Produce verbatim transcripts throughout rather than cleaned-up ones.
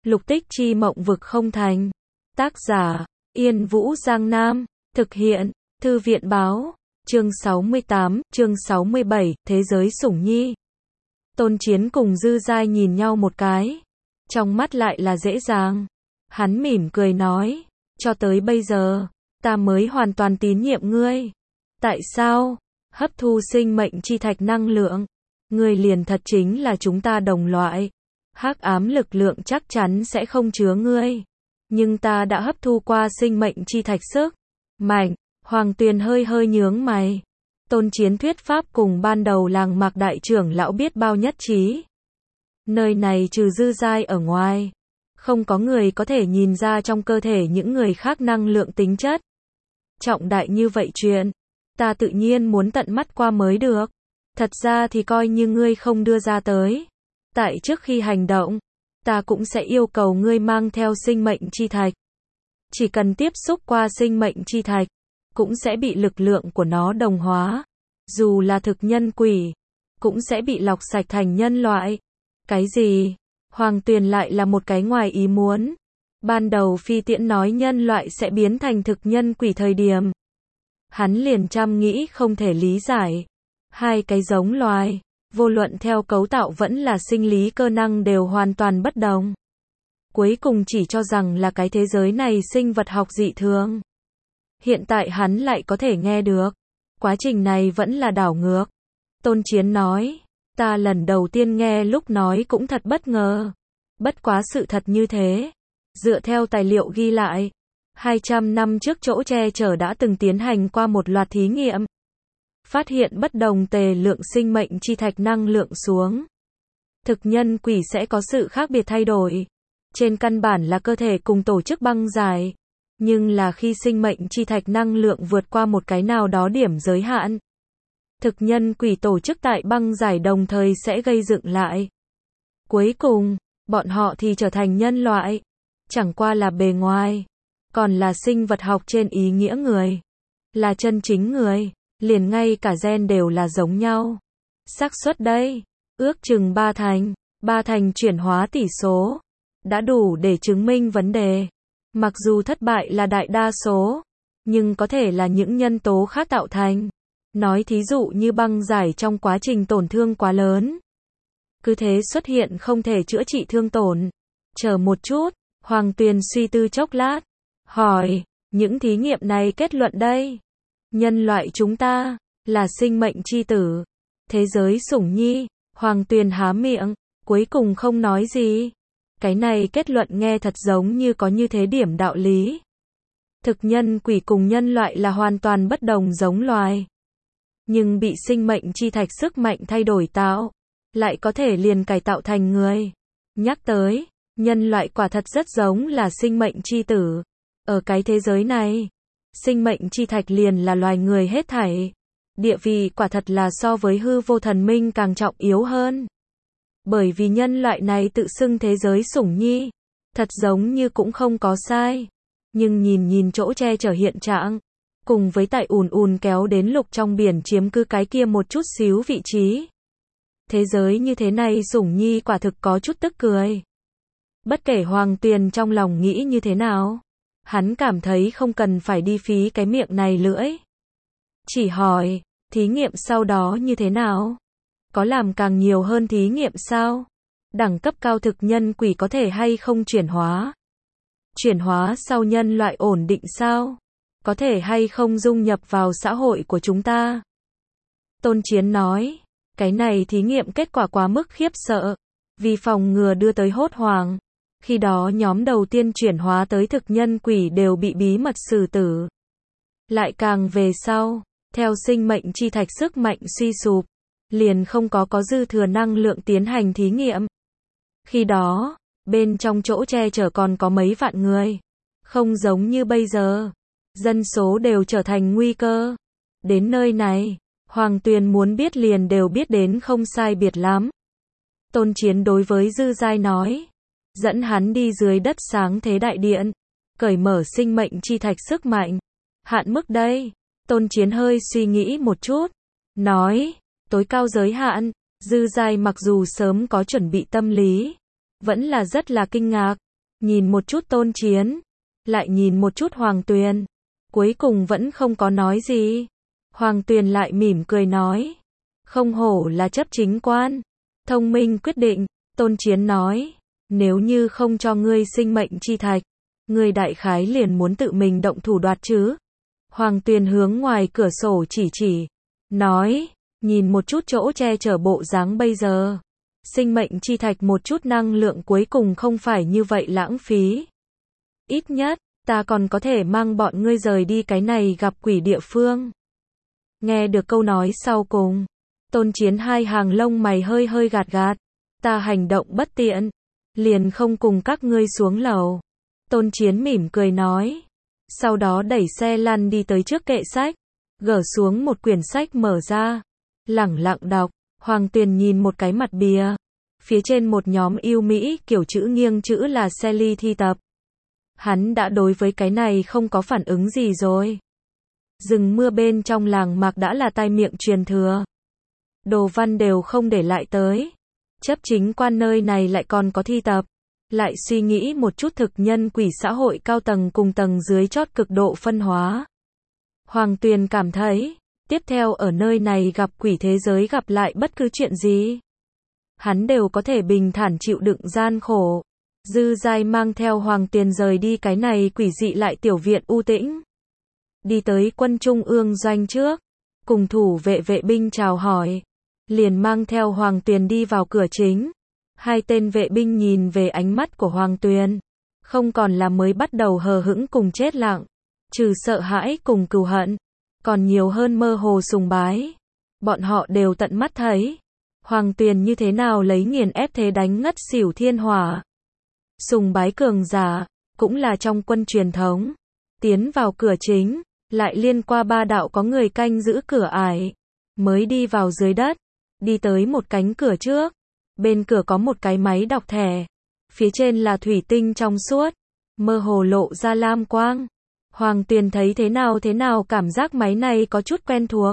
Lục Tích Chi mộng vực không thành. Tác giả, Yên Vũ Giang Nam. Thực hiện, Thư viện Báo. Chương sáu mươi tám, chương sáu mươi bảy, Thế giới sủng nhi. Tôn Chiến cùng Dư Giai nhìn nhau một cái. Trong mắt lại là dễ dàng. Hắn mỉm cười nói, cho tới bây giờ, ta mới hoàn toàn tín nhiệm ngươi. Tại sao? Hấp thu sinh mệnh chi thạch năng lượng. Ngươi liền thật chính là chúng ta đồng loại. Hắc ám lực lượng chắc chắn sẽ không chứa ngươi. Nhưng ta đã hấp thu qua sinh mệnh chi thạch sức mạnh. Hoàng Tuyền hơi hơi nhướng mày. Tôn Chiến thuyết pháp cùng ban đầu làng Mạc đại trưởng lão biết bao nhất trí. Nơi này trừ Dư Giai ở ngoài, không có người có thể nhìn ra trong cơ thể những người khác năng lượng tính chất. Trọng đại như vậy chuyện, ta tự nhiên muốn tận mắt qua mới được. Thật ra thì coi như ngươi không đưa ra tới. Tại trước khi hành động, ta cũng sẽ yêu cầu ngươi mang theo sinh mệnh chi thạch. Chỉ cần tiếp xúc qua sinh mệnh chi thạch, cũng sẽ bị lực lượng của nó đồng hóa. Dù là thực nhân quỷ, cũng sẽ bị lọc sạch thành nhân loại. Cái gì? Hoàng Tuyền lại là một cái ngoài ý muốn. Ban đầu Phi Tiễn nói nhân loại sẽ biến thành thực nhân quỷ thời điểm, hắn liền chăm nghĩ không thể lý giải. Hai cái giống loài, vô luận theo cấu tạo vẫn là sinh lý cơ năng đều hoàn toàn bất đồng. Cuối cùng chỉ cho rằng là cái thế giới này sinh vật học dị thường. Hiện tại hắn lại có thể nghe được. Quá trình này vẫn là đảo ngược. Tôn Chiến nói, ta lần đầu tiên nghe lúc nói cũng thật bất ngờ. Bất quá sự thật như thế. Dựa theo tài liệu ghi lại, hai trăm năm trước chỗ che chở đã từng tiến hành qua một loạt thí nghiệm. Phát hiện bất đồng tề lượng sinh mệnh chi thạch năng lượng xuống. Thực nhân quỷ sẽ có sự khác biệt thay đổi. Trên căn bản là cơ thể cùng tổ chức băng giải. Nhưng là khi sinh mệnh chi thạch năng lượng vượt qua một cái nào đó điểm giới hạn, thực nhân quỷ tổ chức tại băng giải đồng thời sẽ gây dựng lại. Cuối cùng, bọn họ thì trở thành nhân loại. Chẳng qua là bề ngoài, còn là sinh vật học trên ý nghĩa người. Là chân chính người, liền ngay cả gen đều là giống nhau. Xác suất đây, ước chừng ba thành, ba thành chuyển hóa tỷ số. Đã đủ để chứng minh vấn đề. Mặc dù thất bại là đại đa số, nhưng có thể là những nhân tố khác tạo thành. Nói thí dụ như băng giải trong quá trình tổn thương quá lớn. Cứ thế xuất hiện không thể chữa trị thương tổn. Chờ một chút, Hoàng Tuyền suy tư chốc lát. Hỏi, những thí nghiệm này kết luận đây. Nhân loại chúng ta, là sinh mệnh chi tử. Thế giới sủng nhi. Hoàng Tuyền há miệng, cuối cùng không nói gì. Cái này kết luận nghe thật giống như có như thế điểm đạo lý. Thực nhân quỷ cùng nhân loại là hoàn toàn bất đồng giống loài. Nhưng bị sinh mệnh chi thạch sức mạnh thay đổi tạo, lại có thể liền cải tạo thành người. Nhắc tới, nhân loại quả thật rất giống là sinh mệnh chi tử. Ở cái thế giới này, sinh mệnh chi thạch liền là loài người hết thảy. Địa vị quả thật là so với hư vô thần minh càng trọng yếu hơn. Bởi vì nhân loại này tự xưng thế giới sủng nhi, thật giống như cũng không có sai. Nhưng nhìn nhìn chỗ che chở hiện trạng, cùng với tại ùn ùn kéo đến lục trong biển chiếm cứ cái kia một chút xíu vị trí. Thế giới như thế này sủng nhi quả thực có chút tức cười. Bất kể Hoàng Tuyền trong lòng nghĩ như thế nào, hắn cảm thấy không cần phải đi phí cái miệng này lưỡi. Chỉ hỏi, thí nghiệm sau đó như thế nào? Có làm càng nhiều hơn thí nghiệm sao? Đẳng cấp cao thực nhân quỷ có thể hay không chuyển hóa? Chuyển hóa sau nhân loại ổn định sao? Có thể hay không dung nhập vào xã hội của chúng ta? Tôn Chiến nói, cái này thí nghiệm kết quả quá mức khiếp sợ. Vì phòng ngừa đưa tới hốt hoảng. Khi đó nhóm đầu tiên chuyển hóa tới thực nhân quỷ đều bị bí mật xử tử. Lại càng về sau, theo sinh mệnh chi thạch sức mạnh suy sụp, liền không có có dư thừa năng lượng tiến hành thí nghiệm. Khi đó, bên trong chỗ che chở còn có mấy vạn người. Không giống như bây giờ. Dân số đều trở thành nguy cơ. Đến nơi này, Hoàng Tuyền muốn biết liền đều biết đến không sai biệt lắm. Tôn Chiến đối với Dư Giai nói. Dẫn hắn đi dưới đất sáng thế đại điện. Cởi mở sinh mệnh chi thạch sức mạnh. Hạn mức đây. Tôn Chiến hơi suy nghĩ một chút. Nói. Tối cao giới hạn. Dư Giai mặc dù sớm có chuẩn bị tâm lý, vẫn là rất là kinh ngạc. nhìn một chút Tôn Chiến, lại nhìn một chút Hoàng Tuyền, cuối cùng vẫn không có nói gì. Hoàng Tuyền lại mỉm cười nói, không hổ là chấp chính quan, thông minh quyết định. Tôn Chiến nói, nếu như không cho ngươi sinh mệnh chi thạch, ngươi đại khái liền muốn tự mình động thủ đoạt chứ. Hoàng Tuyền hướng ngoài cửa sổ chỉ chỉ, nói, nhìn một chút chỗ che chở bộ dáng bây giờ. Sinh mệnh chi thạch một chút năng lượng cuối cùng không phải như vậy lãng phí. Ít nhất, ta còn có thể mang bọn ngươi rời đi cái này gặp quỷ địa phương. Nghe được câu nói sau cùng, Tôn Chiến hai hàng lông mày hơi hơi gạt gạt. Ta hành động bất tiện, liền không cùng các ngươi xuống lầu. Tôn Chiến mỉm cười nói. Sau đó đẩy xe lăn đi tới trước kệ sách, gỡ xuống một quyển sách mở ra, lẳng lặng đọc. Hoàng Tuyền nhìn một cái mặt bìa, phía trên một nhóm yêu Mỹ kiểu chữ nghiêng chữ là Sally thi tập. Hắn đã đối với cái này không có phản ứng gì rồi. Rừng mưa bên trong làng Mạc đã là tai miệng truyền thừa. Đồ văn đều không để lại tới. Chấp chính quan nơi này lại còn có thi tập. Lại suy nghĩ một chút thực nhân quỷ xã hội cao tầng cùng tầng dưới chót cực độ phân hóa. Hoàng Tuyền cảm thấy, tiếp theo ở nơi này gặp quỷ thế giới gặp lại bất cứ chuyện gì, hắn đều có thể bình thản chịu đựng gian khổ. Dư Giai mang theo Hoàng Tuyền rời đi cái này quỷ dị lại tiểu viện u tĩnh. Đi tới quân trung ương doanh trước, cùng thủ vệ vệ binh chào hỏi, liền mang theo Hoàng Tuyền đi vào cửa chính. Hai tên vệ binh nhìn về ánh mắt của Hoàng Tuyền, không còn là mới bắt đầu hờ hững cùng chết lặng, trừ sợ hãi cùng cừu hận, còn nhiều hơn mơ hồ sùng bái. Bọn họ đều tận mắt thấy Hoàng Tuyền như thế nào lấy nghiền ép thế đánh ngất xỉu thiên hỏa. Sùng bái cường giả, cũng là trong quân truyền thống. Tiến vào cửa chính, lại liên qua ba đạo có người canh giữ cửa ải, mới đi vào dưới đất, đi tới một cánh cửa trước. Bên cửa có một cái máy đọc thẻ, phía trên là thủy tinh trong suốt, mơ hồ lộ ra lam quang. Hoàng Tuyền thấy thế nào thế nào cảm giác máy này có chút quen thuộc.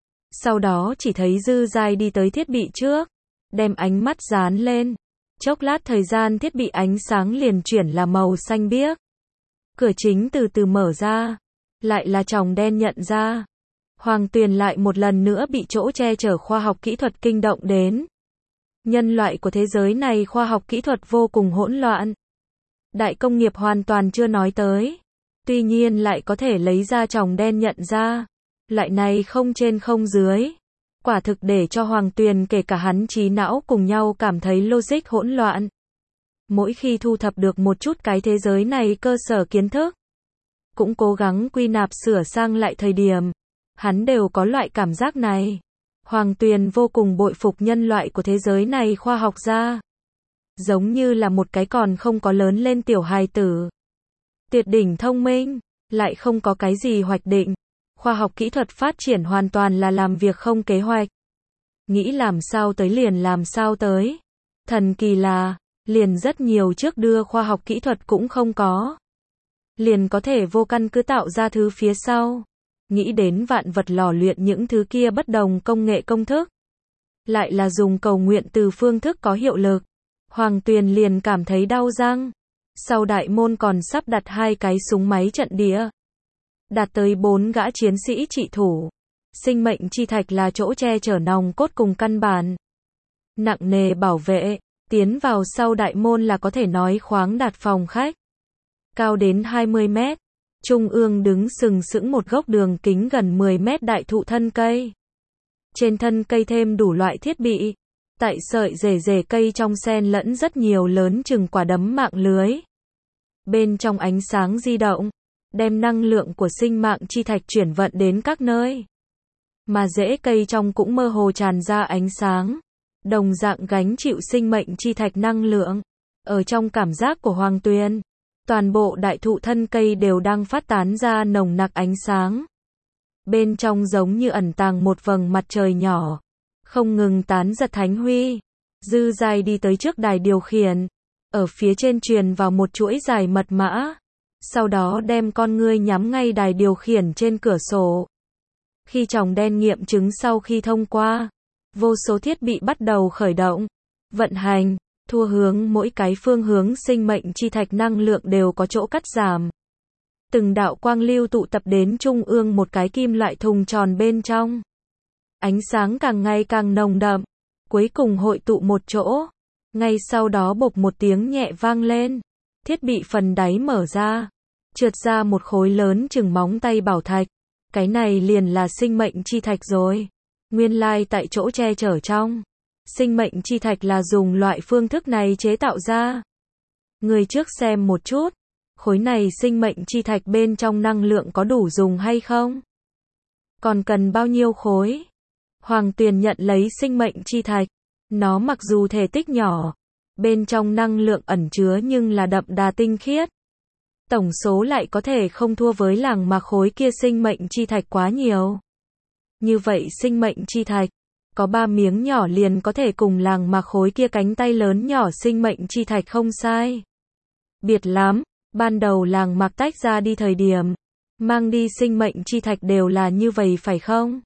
Sau đó chỉ thấy Dư Giai đi tới thiết bị trước, đem ánh mắt dán lên. Chốc lát thời gian thiết bị ánh sáng liền chuyển là màu xanh biếc. Cửa chính từ từ mở ra, lại là tròng đen nhận ra. Hoàng Tuyền lại một lần nữa bị chỗ che chở khoa học kỹ thuật kinh động đến. Nhân loại của thế giới này khoa học kỹ thuật vô cùng hỗn loạn. Đại công nghiệp hoàn toàn chưa nói tới. Tuy nhiên lại có thể lấy ra tròng đen nhận ra. Loại này không trên không dưới. Quả thực để cho Hoàng Tuyền kể cả hắn trí não cùng nhau cảm thấy logic hỗn loạn. Mỗi khi thu thập được một chút cái thế giới này cơ sở kiến thức, cũng cố gắng quy nạp sửa sang lại thời điểm, hắn đều có loại cảm giác này. Hoàng Tuyền vô cùng bội phục nhân loại của thế giới này khoa học gia. Giống như là một cái còn không có lớn lên tiểu hài tử. Tuyệt đỉnh thông minh, lại không có cái gì hoạch định. Khoa học kỹ thuật phát triển hoàn toàn là làm việc không kế hoạch. Nghĩ làm sao tới liền làm sao tới. Thần kỳ là, liền rất nhiều trước đưa khoa học kỹ thuật cũng không có. Liền có thể vô căn cứ tạo ra thứ phía sau. Nghĩ đến vạn vật lò luyện những thứ kia bất đồng công nghệ công thức. Lại là dùng cầu nguyện từ phương thức có hiệu lực. Hoàng Tuyền liền cảm thấy đau răng. Sau đại môn còn sắp đặt hai cái súng máy trận địa. Đạt tới bốn gã chiến sĩ trị thủ. Sinh mệnh chi thạch là chỗ che chở nòng cốt cùng căn bản. Nặng nề bảo vệ, tiến vào sau đại môn là có thể nói khoáng đạt phòng khách. Cao đến hai mươi mét. Trung ương đứng sừng sững một gốc đường kính gần mười mét đại thụ thân cây. Trên thân cây thêm đủ loại thiết bị. Tại sợi rễ rễ cây trong xen lẫn rất nhiều lớn chừng quả đấm mạng lưới. Bên trong ánh sáng di động, đem năng lượng của sinh mạng chi thạch chuyển vận đến các nơi. Mà rễ cây trong cũng mơ hồ tràn ra ánh sáng. Đồng dạng gánh chịu sinh mệnh chi thạch năng lượng. Ở trong cảm giác của Hoàng Tuyền, toàn bộ đại thụ thân cây đều đang phát tán ra nồng nặc ánh sáng. Bên trong giống như ẩn tàng một vầng mặt trời nhỏ, không ngừng tán giật thánh huy. Dư Giai đi tới trước đài điều khiển, ở phía trên truyền vào một chuỗi dài mật mã, sau đó đem con ngươi nhắm ngay đài điều khiển trên cửa sổ. Khi tròng đen nghiệm chứng sau khi thông qua, vô số thiết bị bắt đầu khởi động, vận hành, thua hướng mỗi cái phương hướng sinh mệnh chi thạch năng lượng đều có chỗ cắt giảm. Từng đạo quang lưu tụ tập đến trung ương một cái kim loại thùng tròn bên trong. Ánh sáng càng ngày càng nồng đậm, cuối cùng hội tụ một chỗ. Ngay sau đó bộc một tiếng nhẹ vang lên, thiết bị phần đáy mở ra, trượt ra một khối lớn chừng móng tay bảo thạch. Cái này liền là sinh mệnh chi thạch rồi. Nguyên lai tại chỗ che chở trong, sinh mệnh chi thạch là dùng loại phương thức này chế tạo ra. Người trước xem một chút, khối này sinh mệnh chi thạch bên trong năng lượng có đủ dùng hay không? Còn cần bao nhiêu khối? Hoàng Tuyền nhận lấy sinh mệnh chi thạch. Nó mặc dù thể tích nhỏ, bên trong năng lượng ẩn chứa nhưng là đậm đà tinh khiết. Tổng số lại có thể không thua với làng mạc khối kia sinh mệnh chi thạch quá nhiều. Như vậy sinh mệnh chi thạch, có ba miếng nhỏ liền có thể cùng làng mạc khối kia cánh tay lớn nhỏ sinh mệnh chi thạch không sai. Biệt lắm, ban đầu làng mạc tách ra đi thời điểm, mang đi sinh mệnh chi thạch đều là như vậy phải không?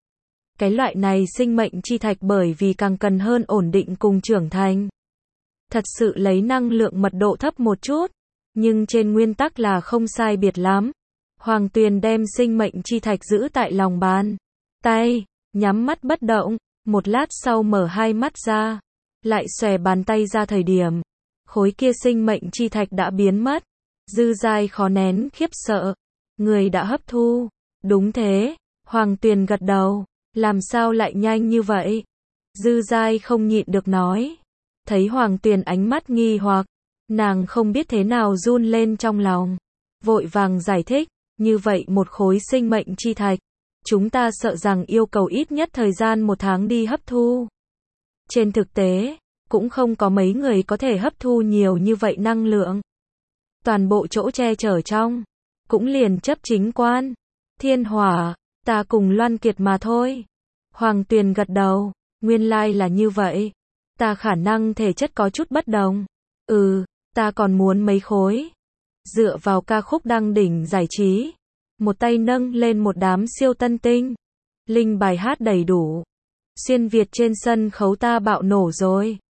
Cái loại này sinh mệnh chi thạch bởi vì càng cần hơn ổn định cùng trưởng thành. Thật sự lấy năng lượng mật độ thấp một chút, nhưng trên nguyên tắc là không sai biệt lắm. Hoàng Tuyền đem sinh mệnh chi thạch giữ tại lòng bàn tay, nhắm mắt bất động, một lát sau mở hai mắt ra, lại xòe bàn tay ra thời điểm, khối kia sinh mệnh chi thạch đã biến mất. Dư Giai khó nén khiếp sợ, người đã hấp thu. Đúng thế, Hoàng Tuyền gật đầu. Làm sao lại nhanh như vậy? Dư Giai không nhịn được nói. Thấy Hoàng Tuyền ánh mắt nghi hoặc, nàng không biết thế nào run lên trong lòng. Vội vàng giải thích, như vậy một khối sinh mệnh chi thạch, chúng ta sợ rằng yêu cầu ít nhất thời gian một tháng đi hấp thu. Trên thực tế, cũng không có mấy người có thể hấp thu nhiều như vậy năng lượng. Toàn bộ chỗ che chở trong, cũng liền chấp chính quan, Thiên Hỏa, ta cùng Loan Kiệt mà thôi. Hoàng Tuyền gật đầu, nguyên lai là như vậy. Ta khả năng thể chất có chút bất đồng. Ừ, ta còn muốn mấy khối. Dựa vào ca khúc đăng đỉnh giải trí, một tay nâng lên một đám siêu tân tinh. Linh bài hát đầy đủ. Xuyên Việt trên sân khấu ta bạo nổ rồi.